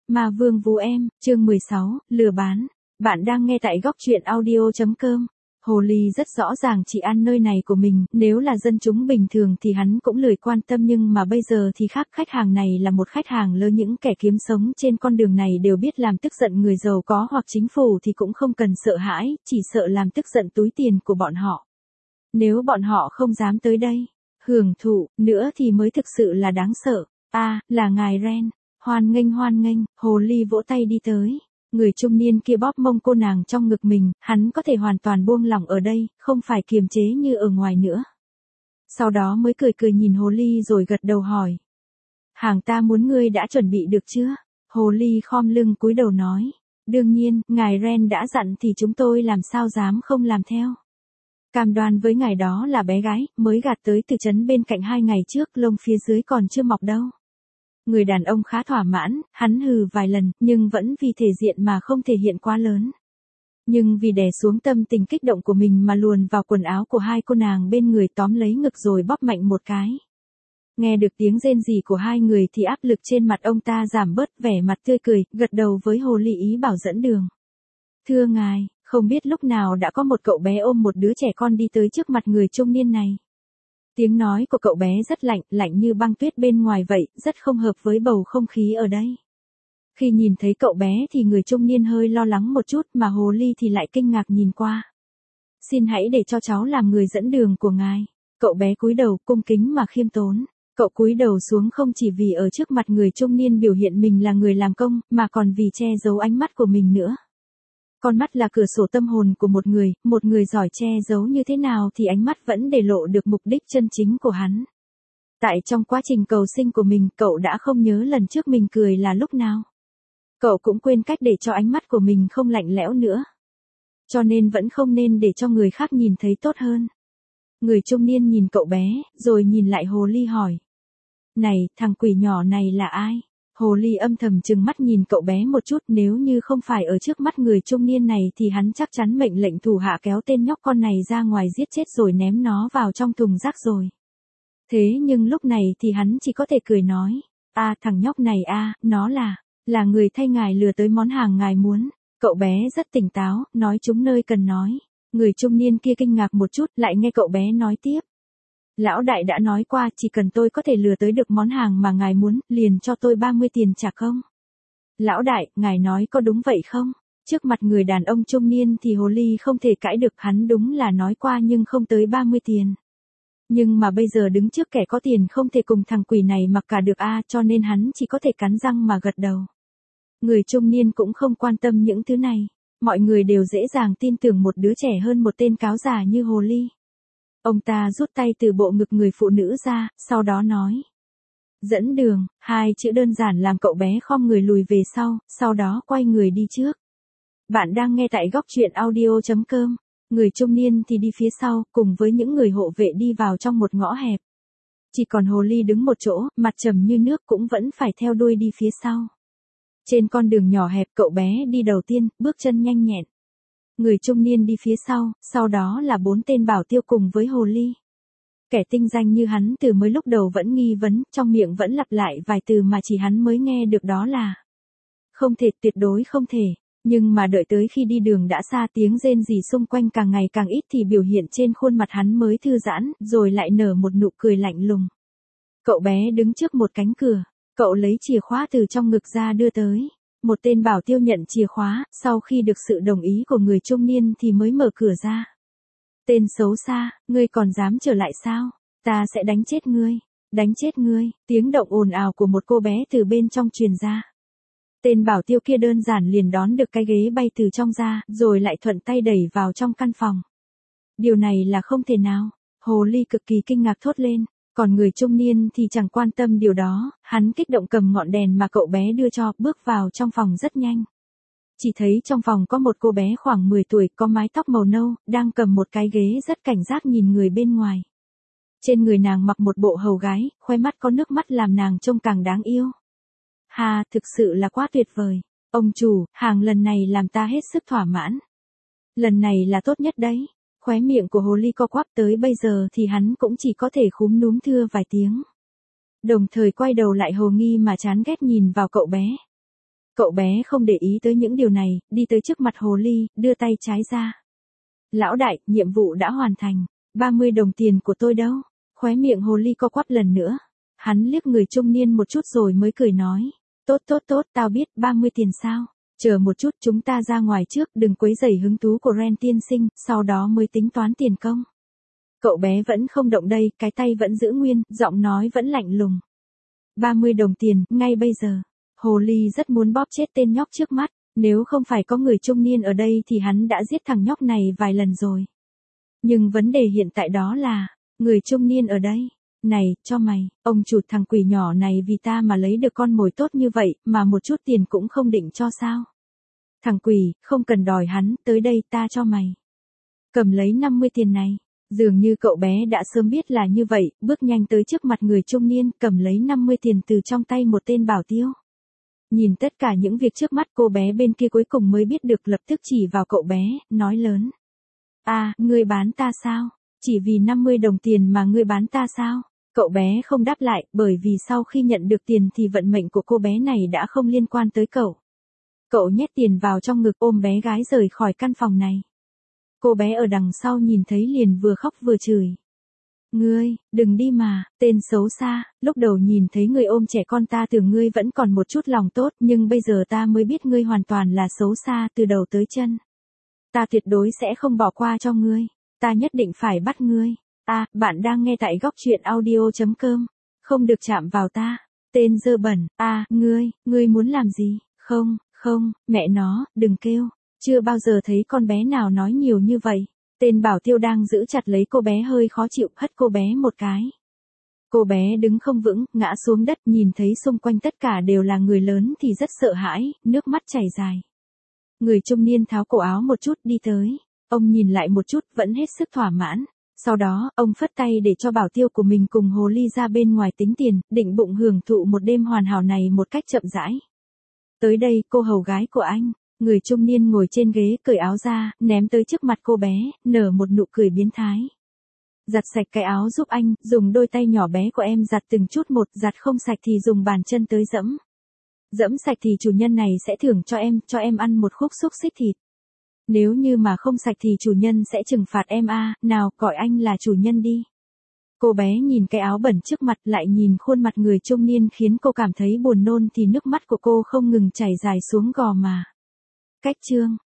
Ma Vương Vú Em, chương 16, lừa bán. Bạn đang nghe tại góc truyện audio.com. Hồ ly rất rõ ràng chỉ ăn nơi này của mình, nếu là dân chúng bình thường thì hắn cũng lười quan tâm, nhưng mà bây giờ thì khác, khách hàng này là một khách hàng lớn, những kẻ kiếm sống trên con đường này đều biết làm tức giận người giàu có hoặc chính phủ thì cũng không cần sợ hãi, chỉ sợ làm tức giận túi tiền của bọn họ. Nếu bọn họ không dám tới đây, hưởng thụ, nữa thì mới thực sự là đáng sợ. Là ngài Ren. Hoan nghênh, hồ ly vỗ tay đi tới. Người trung niên kia bóp mông cô nàng trong ngực mình, hắn có thể hoàn toàn buông lỏng ở đây, không phải kiềm chế như ở ngoài nữa. Sau đó mới cười nhìn hồ ly rồi gật đầu hỏi. Hàng ta muốn ngươi đã chuẩn bị được chưa? Hồ ly khom lưng cúi đầu nói. Đương nhiên, ngài Ren đã dặn thì chúng tôi làm sao dám không làm theo. Cam đoan với ngài đó là bé gái, mới gạt tới từ trấn bên cạnh 2 ngày trước, lông phía dưới còn chưa mọc đâu. Người đàn ông khá thỏa mãn, hắn hừ vài lần, nhưng vẫn vì thể diện mà không thể hiện quá lớn. Nhưng vì đè xuống tâm tình kích động của mình mà luồn vào quần áo của hai cô nàng bên người, tóm lấy ngực rồi bóp mạnh một cái. Nghe được tiếng rên rỉ của hai người thì áp lực trên mặt ông ta giảm bớt, vẻ mặt tươi cười, gật đầu với hồ ly ý bảo dẫn đường. Thưa ngài, không biết lúc nào đã có một cậu bé ôm một đứa trẻ con đi tới trước mặt người trung niên này. Tiếng nói của cậu bé rất lạnh như băng tuyết bên ngoài vậy, rất không hợp với bầu không khí ở đây. Khi nhìn thấy cậu bé thì người trung niên hơi lo lắng một chút, mà hồ ly thì lại kinh ngạc nhìn qua. Xin hãy để cho cháu làm người dẫn đường của ngài. Cậu bé cúi đầu cung kính mà khiêm tốn. Cậu cúi đầu xuống không chỉ vì ở trước mặt người trung niên biểu hiện mình là người làm công, mà còn vì che giấu ánh mắt của mình nữa. Con mắt là cửa sổ tâm hồn của một người giỏi che giấu như thế nào thì ánh mắt vẫn để lộ được mục đích chân chính của hắn. Tại trong quá trình cầu sinh của mình, cậu đã không nhớ lần trước mình cười là lúc nào. Cậu cũng quên cách để cho ánh mắt của mình không lạnh lẽo nữa. Cho nên vẫn không nên để cho người khác nhìn thấy tốt hơn. Người trung niên nhìn cậu bé, rồi nhìn lại hồ ly hỏi. Này, thằng quỷ nhỏ này là ai? Hồ ly âm thầm trừng mắt nhìn cậu bé một chút, nếu như không phải ở trước mắt người trung niên này thì hắn chắc chắn mệnh lệnh thủ hạ kéo tên nhóc con này ra ngoài giết chết rồi ném nó vào trong thùng rác rồi. Thế nhưng lúc này thì hắn chỉ có thể cười nói, thằng nhóc này nó là người thay ngài lừa tới món hàng ngài muốn. Cậu bé rất tỉnh táo, nói trúng nơi cần nói. Người trung niên kia kinh ngạc một chút, lại nghe cậu bé nói tiếp. Lão đại đã nói qua, chỉ cần tôi có thể lừa tới được món hàng mà ngài muốn, liền cho tôi 30 tiền trả công. Lão đại, ngài nói có đúng vậy không? Trước mặt người đàn ông trung niên thì hồ ly không thể cãi được, hắn đúng là nói qua nhưng không tới 30 tiền. Nhưng mà bây giờ đứng trước kẻ có tiền không thể cùng thằng quỷ này mặc cả được cho nên hắn chỉ có thể cắn răng mà gật đầu. Người trung niên cũng không quan tâm những thứ này. Mọi người đều dễ dàng tin tưởng một đứa trẻ hơn một tên cáo già như hồ ly. Ông ta rút tay từ bộ ngực người phụ nữ ra, sau đó nói. Dẫn đường, 2 chữ đơn giản làm cậu bé khom người lùi về sau đó quay người đi trước. Bạn đang nghe tại góc truyện audio.com. Người trung niên thì đi phía sau, cùng với những người hộ vệ đi vào trong một ngõ hẹp. Chỉ còn hồ ly đứng một chỗ, mặt trầm như nước cũng vẫn phải theo đuôi đi phía sau. Trên con đường nhỏ hẹp, cậu bé đi đầu tiên, bước chân nhanh nhẹn. Người trung niên đi phía sau đó là 4 tên bảo tiêu cùng với hồ ly. Kẻ tinh danh như hắn từ mới lúc đầu vẫn nghi vấn, trong miệng vẫn lặp lại vài từ mà chỉ hắn mới nghe được, đó là không thể, tuyệt đối không thể. Nhưng mà đợi tới khi đi đường đã xa, tiếng rên rỉ xung quanh càng ngày càng ít thì biểu hiện trên khuôn mặt hắn mới thư giãn, rồi lại nở một nụ cười lạnh lùng. Cậu bé đứng trước một cánh cửa, cậu lấy chìa khóa từ trong ngực ra đưa tới. Một tên bảo tiêu nhận chìa khóa, sau khi được sự đồng ý của người trung niên thì mới mở cửa ra. Tên xấu xa, ngươi còn dám trở lại sao? Ta sẽ đánh chết ngươi, tiếng động ồn ào của một cô bé từ bên trong truyền ra. Tên bảo tiêu kia đơn giản liền đón được cái ghế bay từ trong ra, rồi lại thuận tay đẩy vào trong căn phòng. Điều này là không thể nào, hồ ly cực kỳ kinh ngạc thốt lên. Còn người trung niên thì chẳng quan tâm điều đó, hắn kích động cầm ngọn đèn mà cậu bé đưa cho, bước vào trong phòng rất nhanh. Chỉ thấy trong phòng có một cô bé khoảng 10 tuổi, có mái tóc màu nâu, đang cầm một cái ghế rất cảnh giác nhìn người bên ngoài. Trên người nàng mặc một bộ hầu gái, khoe mắt có nước mắt làm nàng trông càng đáng yêu. Thực sự là quá tuyệt vời. Ông chủ, hàng lần này làm ta hết sức thỏa mãn. Lần này là tốt nhất đấy. Khóe miệng của hồ ly co quắp, tới bây giờ thì hắn cũng chỉ có thể khúm núm thưa vài tiếng. Đồng thời quay đầu lại hồ nghi mà chán ghét nhìn vào cậu bé. Cậu bé không để ý tới những điều này, đi tới trước mặt hồ ly, đưa tay trái ra. Lão đại, nhiệm vụ đã hoàn thành. 30 đồng tiền của tôi đâu? Khóe miệng hồ ly co quắp lần nữa. Hắn liếc người trung niên một chút rồi mới cười nói. Tốt, tao biết, 30 tiền sao? Chờ một chút, chúng ta ra ngoài trước, đừng quấy rầy hứng thú của Ren tiên sinh, sau đó mới tính toán tiền công. Cậu bé vẫn không động đây, cái tay vẫn giữ nguyên, giọng nói vẫn lạnh lùng. 30 đồng tiền, ngay bây giờ. Hồ ly rất muốn bóp chết tên nhóc trước mắt, nếu không phải có người trung niên ở đây thì hắn đã giết thằng nhóc này vài lần rồi. Nhưng vấn đề hiện tại đó là, người trung niên ở đây. Này, cho mày, ông chủ thằng quỷ nhỏ này vì ta mà lấy được con mồi tốt như vậy, mà một chút tiền cũng không định cho sao. Thằng quỷ, không cần đòi hắn, tới đây ta cho mày. Cầm lấy 50 tiền này. Dường như cậu bé đã sớm biết là như vậy, bước nhanh tới trước mặt người trung niên, cầm lấy 50 tiền từ trong tay một tên bảo tiêu. Nhìn tất cả những việc trước mắt, cô bé bên kia cuối cùng mới biết được, lập tức chỉ vào cậu bé, nói lớn. Ngươi bán ta sao? Chỉ vì 50 đồng tiền mà ngươi bán ta sao? Cậu bé không đáp lại, bởi vì sau khi nhận được tiền thì vận mệnh của cô bé này đã không liên quan tới cậu. Cậu nhét tiền vào trong ngực, ôm bé gái rời khỏi căn phòng này. Cô bé ở đằng sau nhìn thấy liền vừa khóc vừa chửi. Ngươi, đừng đi mà, tên xấu xa, lúc đầu nhìn thấy ngươi ôm trẻ con ta tưởng ngươi vẫn còn một chút lòng tốt, nhưng bây giờ ta mới biết ngươi hoàn toàn là xấu xa từ đầu tới chân. Ta tuyệt đối sẽ không bỏ qua cho ngươi, ta nhất định phải bắt ngươi. Bạn đang nghe tại góc truyện audio.com, không được chạm vào ta, tên dơ bẩn. Ngươi muốn làm gì? Không, mẹ nó, đừng kêu, chưa bao giờ thấy con bé nào nói nhiều như vậy. Tên bảo tiêu đang giữ chặt lấy cô bé hơi khó chịu, hất cô bé một cái. Cô bé đứng không vững, ngã xuống đất, nhìn thấy xung quanh tất cả đều là người lớn thì rất sợ hãi, nước mắt chảy dài. Người trung niên tháo cổ áo một chút đi tới. Ông nhìn lại một chút, vẫn hết sức thỏa mãn. Sau đó, ông phất tay để cho bảo tiêu của mình cùng hồ ly ra bên ngoài tính tiền, định bụng hưởng thụ một đêm hoàn hảo này một cách chậm rãi. Tới đây, cô hầu gái của anh. Người trung niên ngồi trên ghế, cởi áo ra, ném tới trước mặt cô bé, nở một nụ cười biến thái. Giặt sạch cái áo giúp anh, dùng đôi tay nhỏ bé của em giặt từng chút một, giặt không sạch thì dùng bàn chân tới dẫm. Dẫm sạch thì chủ nhân này sẽ thưởng cho em ăn một khúc xúc xích thịt. Nếu như mà không sạch thì chủ nhân sẽ trừng phạt em nào, gọi anh là chủ nhân đi. Cô bé nhìn cái áo bẩn trước mặt, lại nhìn khuôn mặt người trung niên khiến cô cảm thấy buồn nôn thì nước mắt của cô không ngừng chảy dài xuống gò má. Cách chương